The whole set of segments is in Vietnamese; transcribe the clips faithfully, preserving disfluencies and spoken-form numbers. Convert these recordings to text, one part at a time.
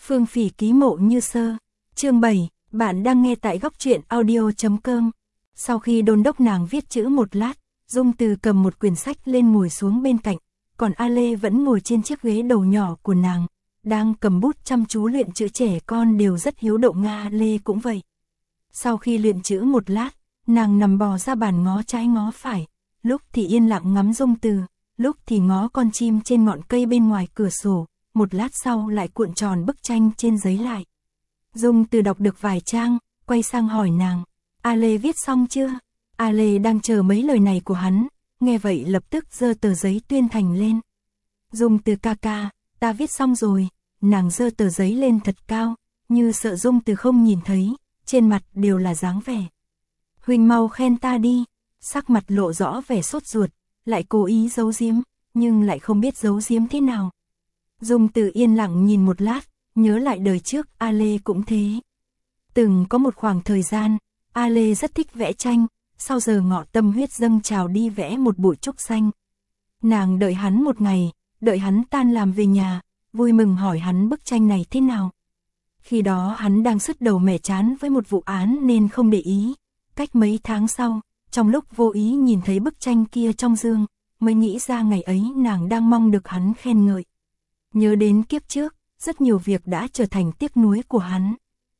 Phương Phỉ ký Mộ Như Sơ. Chương bảy, bạn đang nghe tại góc truyện audio chấm com. Sau khi đôn đốc nàng viết chữ một lát, Dung Từ cầm một quyển sách lên ngồi xuống bên cạnh, còn A Lê vẫn ngồi trên chiếc ghế đầu nhỏ của nàng, đang cầm bút chăm chú luyện chữ. Trẻ con đều rất hiếu động, Nga Lê cũng vậy. Sau khi luyện chữ một lát, nàng nằm bò ra bàn ngó trái ngó phải, lúc thì yên lặng ngắm Dung Từ, lúc thì ngó con chim trên ngọn cây bên ngoài cửa sổ, một lát sau lại cuộn tròn bức tranh trên giấy lại. Dung Từ đọc được vài trang, quay sang hỏi nàng, A Lê viết xong chưa? A Lê đang chờ mấy lời này của hắn, nghe vậy lập tức giơ tờ giấy tuyên thành lên. Dung Từ ca ca, ta viết xong rồi. Nàng giơ tờ giấy lên thật cao, như sợ Dung Từ không nhìn thấy, trên mặt đều là dáng vẻ. Huynh mau khen ta đi, sắc mặt lộ rõ vẻ sốt ruột, lại cố ý giấu giếm, nhưng lại không biết giấu giếm thế nào. Dung Từ yên lặng nhìn một lát, nhớ lại đời trước A Lê cũng thế. Từng có một khoảng thời gian, A Lê rất thích vẽ tranh, sau giờ ngọ tâm huyết dâng trào đi vẽ một bụi trúc xanh. Nàng đợi hắn một ngày, đợi hắn tan làm về nhà, vui mừng hỏi hắn bức tranh này thế nào. Khi đó hắn đang sứt đầu mẻ chán với một vụ án nên không để ý. Cách mấy tháng sau, trong lúc vô ý nhìn thấy bức tranh kia trong giường, mới nghĩ ra ngày ấy nàng đang mong được hắn khen ngợi. Nhớ đến kiếp trước, rất nhiều việc đã trở thành tiếc nuối của hắn.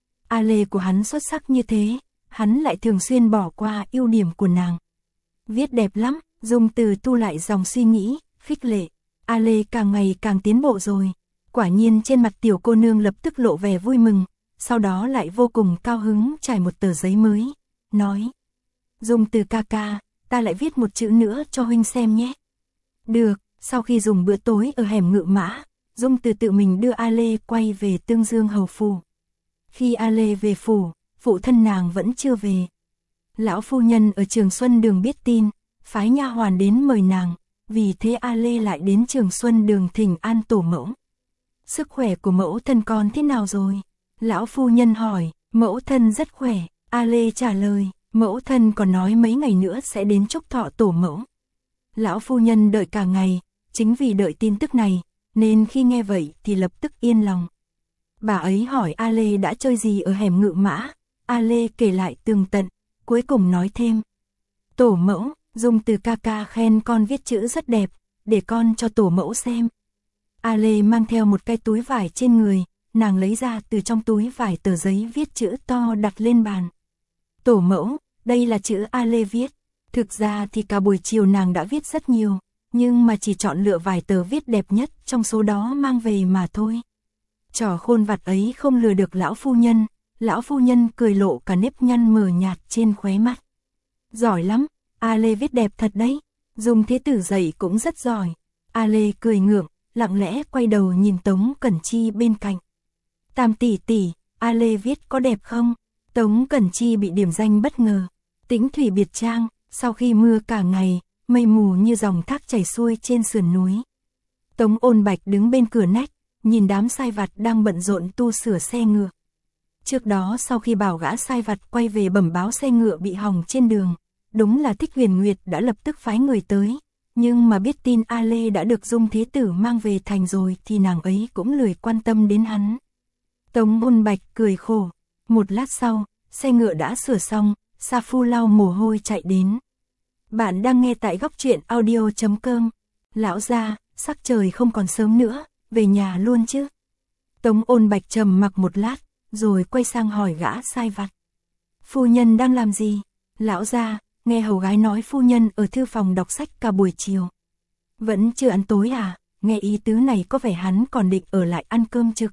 A Lê của hắn xuất sắc như thế, hắn lại thường xuyên bỏ qua ưu điểm của nàng. Viết đẹp lắm, Dung Từ thu lại dòng suy nghĩ, khích lệ. A Lê càng ngày càng tiến bộ rồi. Quả nhiên trên mặt tiểu cô nương lập tức lộ vẻ vui mừng, sau đó lại vô cùng cao hứng trải một tờ giấy mới, nói. Dung Từ ca ca, ta lại viết một chữ nữa cho huynh xem nhé. Được, sau khi dùng bữa tối ở hẻm Ngự Mã, Dung Từ tự mình đưa A Lê quay về Tương Dương hầu phủ. Khi A Lê về phủ, phụ thân nàng vẫn chưa về. Lão phu nhân ở Trường Xuân Đường biết tin, phái nha hoàn đến mời nàng, vì thế A Lê lại đến Trường Xuân Đường thỉnh an tổ mẫu. Sức khỏe của mẫu thân con thế nào rồi? Lão phu nhân hỏi. Mẫu thân rất khỏe, A Lê trả lời. Mẫu thân còn nói mấy ngày nữa sẽ đến chúc thọ tổ mẫu. Lão phu nhân đợi cả ngày, chính vì đợi tin tức này, nên khi nghe vậy thì lập tức yên lòng. Bà ấy hỏi A Lê đã chơi gì ở hẻm Ngự Mã. A Lê kể lại tường tận, cuối cùng nói thêm. Tổ mẫu, Dung Từ ca ca khen con viết chữ rất đẹp, để con cho tổ mẫu xem. A Lê mang theo một cái túi vải trên người, nàng lấy ra từ trong túi vải tờ giấy viết chữ to đặt lên bàn. Tổ mẫu, đây là chữ A Lê viết. Thực ra thì cả buổi chiều nàng đã viết rất nhiều, nhưng mà chỉ chọn lựa vài tờ viết đẹp nhất trong số đó mang về mà thôi. Trò khôn vặt ấy không lừa được lão phu nhân, lão phu nhân cười lộ cả nếp nhăn mờ nhạt trên khóe mắt. Giỏi lắm, A Lê viết đẹp thật đấy, Dung Thế Tử dạy cũng rất giỏi. A Lê cười ngượng, lặng lẽ quay đầu nhìn Tống Cẩn Chi bên cạnh. Tam tỷ tỷ, A Lê viết có đẹp không? Tống Cẩn Chi bị điểm danh bất ngờ. Tĩnh thủy biệt trang, sau khi mưa cả ngày, mây mù như dòng thác chảy xuôi trên sườn núi. Tống Ôn Bạch đứng bên cửa nách, nhìn đám sai vặt đang bận rộn tu sửa xe ngựa. Trước đó sau khi bảo gã sai vặt quay về bẩm báo xe ngựa bị hỏng trên đường, đúng là Thích Huyền Nguyệt đã lập tức phái người tới. Nhưng mà biết tin A Lê đã được Dung Thế Tử mang về thành rồi thì nàng ấy cũng lười quan tâm đến hắn. Tống Ôn Bạch cười khổ. Một lát sau, xe ngựa đã sửa xong, Sa Phu lau mồ hôi chạy đến. Bạn đang nghe tại góc truyện audio chấm com. Lão gia, sắc trời không còn sớm nữa, về nhà luôn chứ? Tống Ôn Bạch trầm mặc một lát, rồi quay sang hỏi gã sai vặt. Phu nhân đang làm gì? Lão gia, nghe hầu gái nói phu nhân ở thư phòng đọc sách cả buổi chiều. Vẫn chưa ăn tối à? Nghe ý tứ này có vẻ hắn còn định ở lại ăn cơm trực.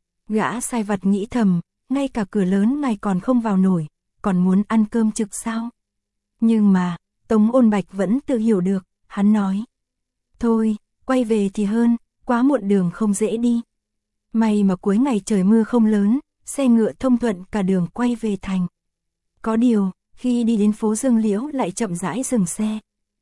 Gã sai vặt nghĩ thầm, ngay cả cửa lớn này còn không vào nổi, còn muốn ăn cơm trực sao? Nhưng mà, Tống Ôn Bạch vẫn tự hiểu được, hắn nói. Thôi, quay về thì hơn, quá muộn đường không dễ đi. May mà cuối ngày trời mưa không lớn, xe ngựa thông thuận cả đường quay về thành. Có điều, khi đi đến phố Dương Liễu lại chậm rãi dừng xe.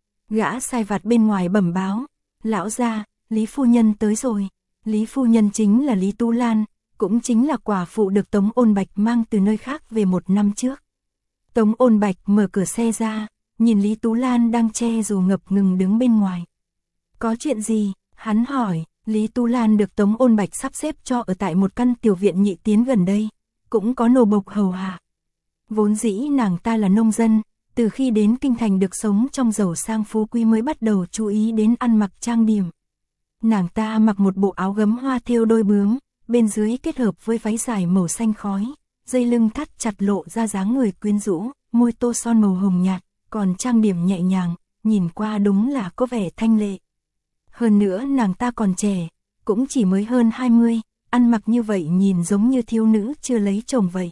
Gã sai vặt bên ngoài bẩm báo, lão gia, Lý phu nhân tới rồi. Lý phu nhân chính là Lý Tú Lan, cũng chính là quả phụ được Tống Ôn Bạch mang từ nơi khác về một năm trước. Tống Ôn Bạch mở cửa xe ra, nhìn Lý Tú Lan đang che dù ngập ngừng đứng bên ngoài. Có chuyện gì? Hắn hỏi. Lý Tú Lan được Tống Ôn Bạch sắp xếp cho ở tại một căn tiểu viện nhị tiến gần đây, cũng có nô bộc hầu hạ. Vốn dĩ nàng ta là nông dân, từ khi đến kinh thành được sống trong giàu sang phú quý mới bắt đầu chú ý đến ăn mặc trang điểm. Nàng ta mặc một bộ áo gấm hoa thêu đôi bướm, bên dưới kết hợp với váy dài màu xanh khói, dây lưng thắt chặt lộ ra dáng người quyến rũ, môi tô son màu hồng nhạt, còn trang điểm nhẹ nhàng, nhìn qua đúng là có vẻ thanh lệ. Hơn nữa nàng ta còn trẻ, cũng chỉ mới hơn hai mươi, ăn mặc như vậy nhìn giống như thiếu nữ chưa lấy chồng vậy.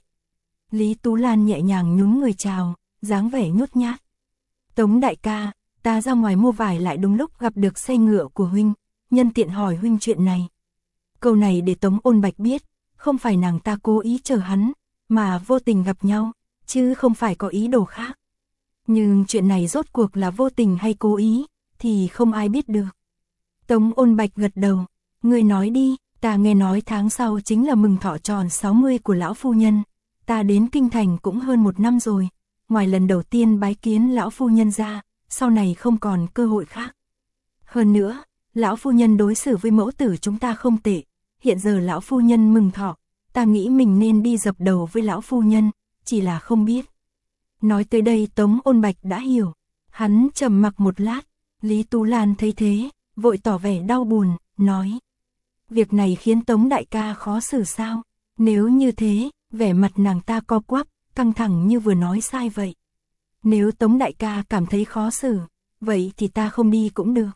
Lý Tú Lan nhẹ nhàng nhún người chào, dáng vẻ nhút nhát. Tống đại ca, ta ra ngoài mua vải lại đúng lúc gặp được xe ngựa của huynh, nhân tiện hỏi huynh chuyện này. Câu này để Tống Ôn Bạch biết, không phải nàng ta cố ý chờ hắn, mà vô tình gặp nhau, chứ không phải có ý đồ khác. Nhưng chuyện này rốt cuộc là vô tình hay cố ý, thì không ai biết được. Tống Ôn Bạch gật đầu, ngươi nói đi, ta nghe nói tháng sau chính là mừng thọ tròn sáu mươi của lão phu nhân, ta đến kinh thành cũng hơn một năm rồi, ngoài lần đầu tiên bái kiến lão phu nhân ra, sau này không còn cơ hội khác. Hơn nữa, lão phu nhân đối xử với mẫu tử chúng ta không tệ, hiện giờ lão phu nhân mừng thọ, ta nghĩ mình nên đi dập đầu với lão phu nhân, chỉ là không biết. Nói tới đây Tống Ôn Bạch đã hiểu, hắn trầm mặc một lát, Lý Tú Lan thấy thế, vội tỏ vẻ đau buồn, nói. Việc này khiến Tống đại ca khó xử sao? Nếu như thế, vẻ mặt nàng ta co quắp, căng thẳng như vừa nói sai vậy. Nếu Tống đại ca cảm thấy khó xử, vậy thì ta không đi cũng được.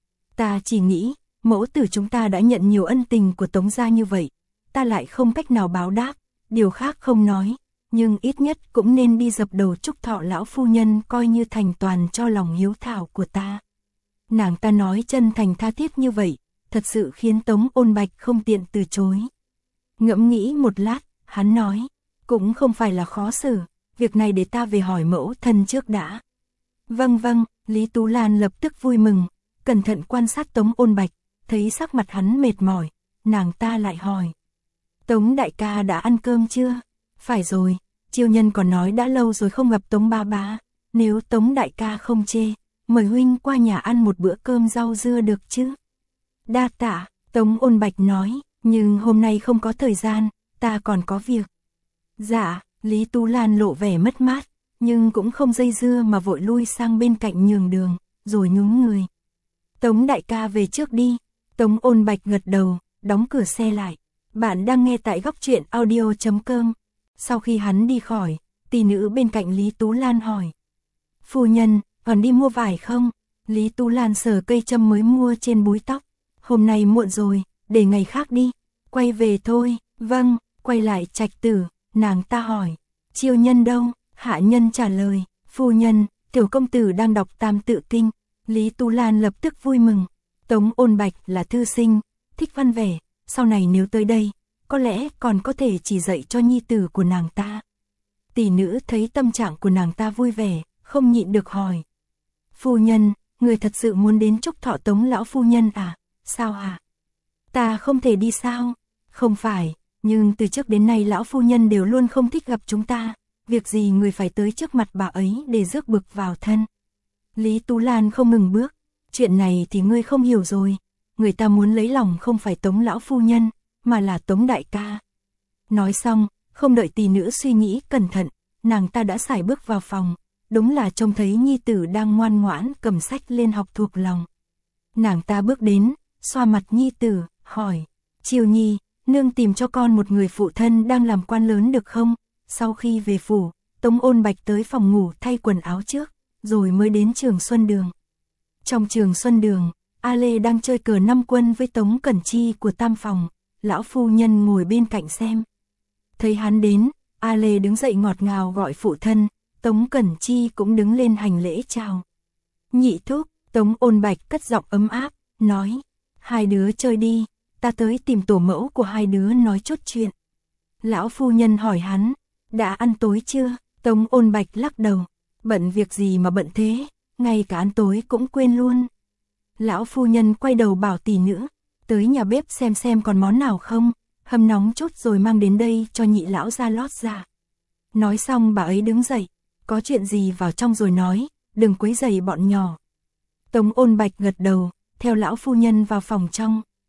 Ta chỉ nghĩ, mẫu tử chúng ta đã nhận nhiều ân tình của Tống gia như vậy, ta lại không cách nào báo đáp, điều khác không nói, nhưng ít nhất cũng nên đi dập đầu chúc thọ lão phu nhân coi như thành toàn cho lòng hiếu thảo của ta. Nàng ta nói chân thành tha thiết như vậy, thật sự khiến Tống Ôn Bạch không tiện từ chối. Ngẫm nghĩ một lát, hắn nói, cũng không phải là khó xử, việc này để ta về hỏi mẫu thân trước đã. Vâng vâng, Lý Tú Lan lập tức vui mừng, cẩn thận quan sát Tống Ôn Bạch, thấy sắc mặt hắn mệt mỏi, nàng ta lại hỏi. Tống đại ca đã ăn cơm chưa? Phải rồi, Chiêu Nhân còn nói đã lâu rồi không gặp Tống ba bá, nếu Tống đại ca không chê, mời huynh qua nhà ăn một bữa cơm rau dưa được chứ? Đa tạ, Tống Ôn Bạch nói, nhưng hôm nay không có thời gian, ta còn có việc. Dạ, Lý Tú Lan lộ vẻ mất mát, nhưng cũng không dây dưa mà vội lui sang bên cạnh nhường đường, rồi nhún người. Tống đại ca về trước đi. Tống Ôn Bạch gật đầu, đóng cửa xe lại. Bạn đang nghe tại góc truyện audio chấm com. Sau khi hắn đi khỏi, tỷ nữ bên cạnh Lý Tú Lan hỏi. Phu nhân, còn đi mua vải không? Lý Tú Lan sờ cây châm mới mua trên búi tóc. Hôm nay muộn rồi, để ngày khác đi. Quay về thôi. Vâng, quay lại Trạch Tử, nàng ta hỏi. Chiêu Nhân đâu? Hạ nhân trả lời. Phu nhân, tiểu công tử đang đọc Tam Tự Kinh. Lý Tú Lan lập tức vui mừng. Tống Ôn Bạch là thư sinh, thích văn vẻ, sau này nếu tới đây, có lẽ còn có thể chỉ dạy cho nhi tử của nàng ta. Tỷ nữ thấy tâm trạng của nàng ta vui vẻ, không nhịn được hỏi. Phu nhân, người thật sự muốn đến chúc thọ Tống lão phu nhân à? Sao hả? Ta không thể đi sao? Không phải, nhưng từ trước đến nay lão phu nhân đều luôn không thích gặp chúng ta, việc gì người phải tới trước mặt bà ấy để rước bực vào thân. Lý Tú Lan không ngừng bước. Chuyện này thì ngươi không hiểu rồi, người ta muốn lấy lòng không phải Tống lão phu nhân, mà là Tống đại ca. Nói xong, không đợi tỷ nữ suy nghĩ cẩn thận, nàng ta đã sải bước vào phòng, đúng là trông thấy nhi tử đang ngoan ngoãn cầm sách lên học thuộc lòng. Nàng ta bước đến, xoa mặt nhi tử, hỏi, Chiêu Nhi, nương tìm cho con một người phụ thân đang làm quan lớn được không? Sau khi về phủ, Tống Ôn Bạch tới phòng ngủ thay quần áo trước, rồi mới đến Trường Xuân Đường. Trong Trường Xuân Đường, A Lê đang chơi cờ năm quân với Tống Cẩn Chi của Tam Phòng, lão phu nhân ngồi bên cạnh xem. Thấy hắn đến, A Lê đứng dậy ngọt ngào gọi phụ thân, Tống Cẩn Chi cũng đứng lên hành lễ chào. Nhị thúc, Tống Ôn Bạch cất giọng ấm áp, nói, hai đứa chơi đi, ta tới tìm tổ mẫu của hai đứa nói chút chuyện. Lão phu nhân hỏi hắn, đã ăn tối chưa? Tống Ôn Bạch lắc đầu, bận việc gì mà bận thế, ngay cả ăn tối cũng quên luôn. Lão phu nhân quay đầu bảo tỷ nữ, tới nhà bếp xem xem còn món nào không, hâm nóng chút rồi mang đến đây cho nhị lão ra lót ra. Nói xong bà ấy đứng dậy, có chuyện gì vào trong rồi nói, đừng quấy rầy bọn nhỏ. Tống Ôn Bạch gật đầu, theo lão phu nhân vào phòng trong.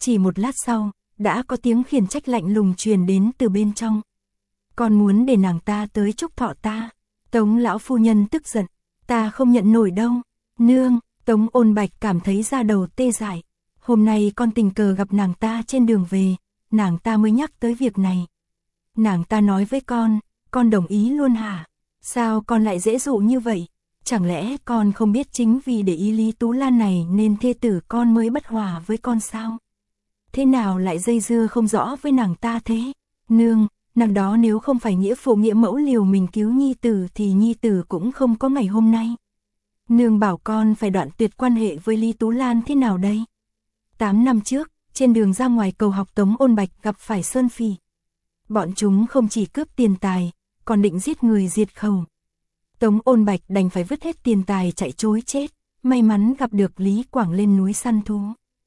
Chỉ một lát sau, đã có tiếng khiển trách lạnh lùng truyền đến từ bên trong. Con muốn để nàng ta tới chúc thọ ta. Tống lão phu nhân tức giận, ta không nhận nổi đâu. Nương, Tống Ôn Bạch cảm thấy da đầu tê dại. Hôm nay con tình cờ gặp nàng ta trên đường về, nàng ta mới nhắc tới việc này. Nàng ta nói với con, con đồng ý luôn hả? Sao con lại dễ dụ như vậy? Chẳng lẽ con không biết chính vì để ý Lý Tú Lan này nên thê tử con mới bất hòa với con sao? Thế nào lại dây dưa không rõ với nàng ta thế? Nương, nàng đó nếu không phải nghĩa phụ nghĩa mẫu liều mình cứu nhi tử thì nhi tử cũng không có ngày hôm nay. Nương bảo con phải đoạn tuyệt quan hệ với Lý Tú Lan thế nào đây? Tám năm trước, trên đường ra ngoài cầu học Tống Ôn Bạch gặp phải Sơn Phỉ. Bọn chúng không chỉ cướp tiền tài, còn định giết người diệt khẩu. Tống Ôn Bạch đành phải vứt hết tiền tài chạy trối chết, may mắn gặp được Lý Quảng lên núi săn thú.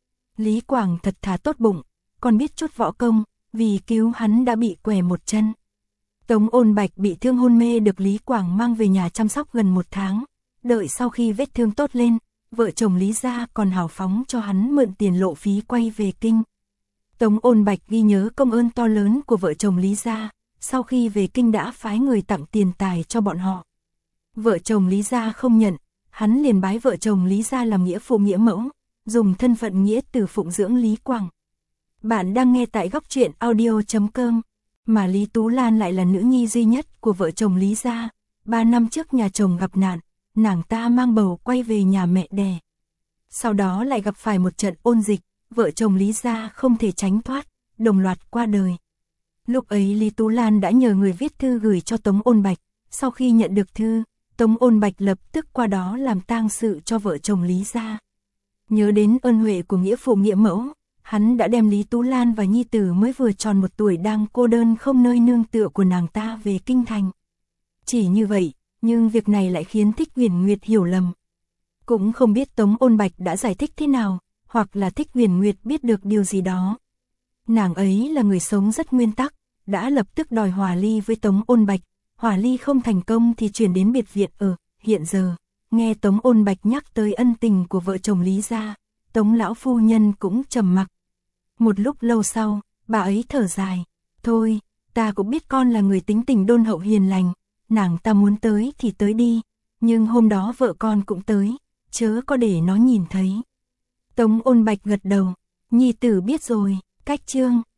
Lý Quảng thật thà tốt bụng, còn biết chút võ công, vì cứu hắn đã bị què một chân. Tống Ôn Bạch bị thương hôn mê được Lý Quảng mang về nhà chăm sóc gần một tháng, đợi sau khi vết thương tốt lên, vợ chồng Lý gia còn hào phóng cho hắn mượn tiền lộ phí quay về kinh. Tống Ôn Bạch ghi nhớ công ơn to lớn của vợ chồng Lý gia, sau khi về kinh đã phái người tặng tiền tài cho bọn họ. Vợ chồng Lý gia không nhận, hắn liền bái vợ chồng Lý gia làm nghĩa phụ nghĩa mẫu, dùng thân phận nghĩa tử phụng dưỡng Lý Quảng. Bạn đang nghe tại góc truyện audio chấm com, mà Lý Tú Lan lại là nữ nhi duy nhất của vợ chồng Lý gia. Ba năm trước nhà chồng gặp nạn, nàng ta mang bầu quay về nhà mẹ đẻ. Sau đó lại gặp phải một trận ôn dịch, vợ chồng Lý gia không thể tránh thoát, đồng loạt qua đời. Lúc ấy Lý Tú Lan đã nhờ người viết thư gửi cho Tống Ôn Bạch, sau khi nhận được thư, Tống Ôn Bạch lập tức qua đó làm tang sự cho vợ chồng Lý gia. Nhớ đến ơn huệ của nghĩa phụ nghĩa mẫu, hắn đã đem Lý Tú Lan và nhi tử mới vừa tròn một tuổi đang cô đơn không nơi nương tựa của nàng ta về kinh thành. Chỉ như vậy, nhưng việc này lại khiến Thích Huyền Nguyệt hiểu lầm. Cũng không biết Tống Ôn Bạch đã giải thích thế nào, hoặc là Thích Huyền Nguyệt biết được điều gì đó. Nàng ấy là người sống rất nguyên tắc, đã lập tức đòi hòa ly với Tống Ôn Bạch, hòa ly không thành công thì chuyển đến biệt viện ở. Hiện giờ, nghe Tống Ôn Bạch nhắc tới ân tình của vợ chồng Lý gia, Tống lão phu nhân cũng trầm mặc. Một lúc lâu sau, bà ấy thở dài, thôi, ta cũng biết con là người tính tình đôn hậu hiền lành, nàng ta muốn tới thì tới đi, nhưng hôm đó vợ con cũng tới, chớ có để nó nhìn thấy. Tống Ôn Bạch gật đầu, nhi tử biết rồi, cách chương.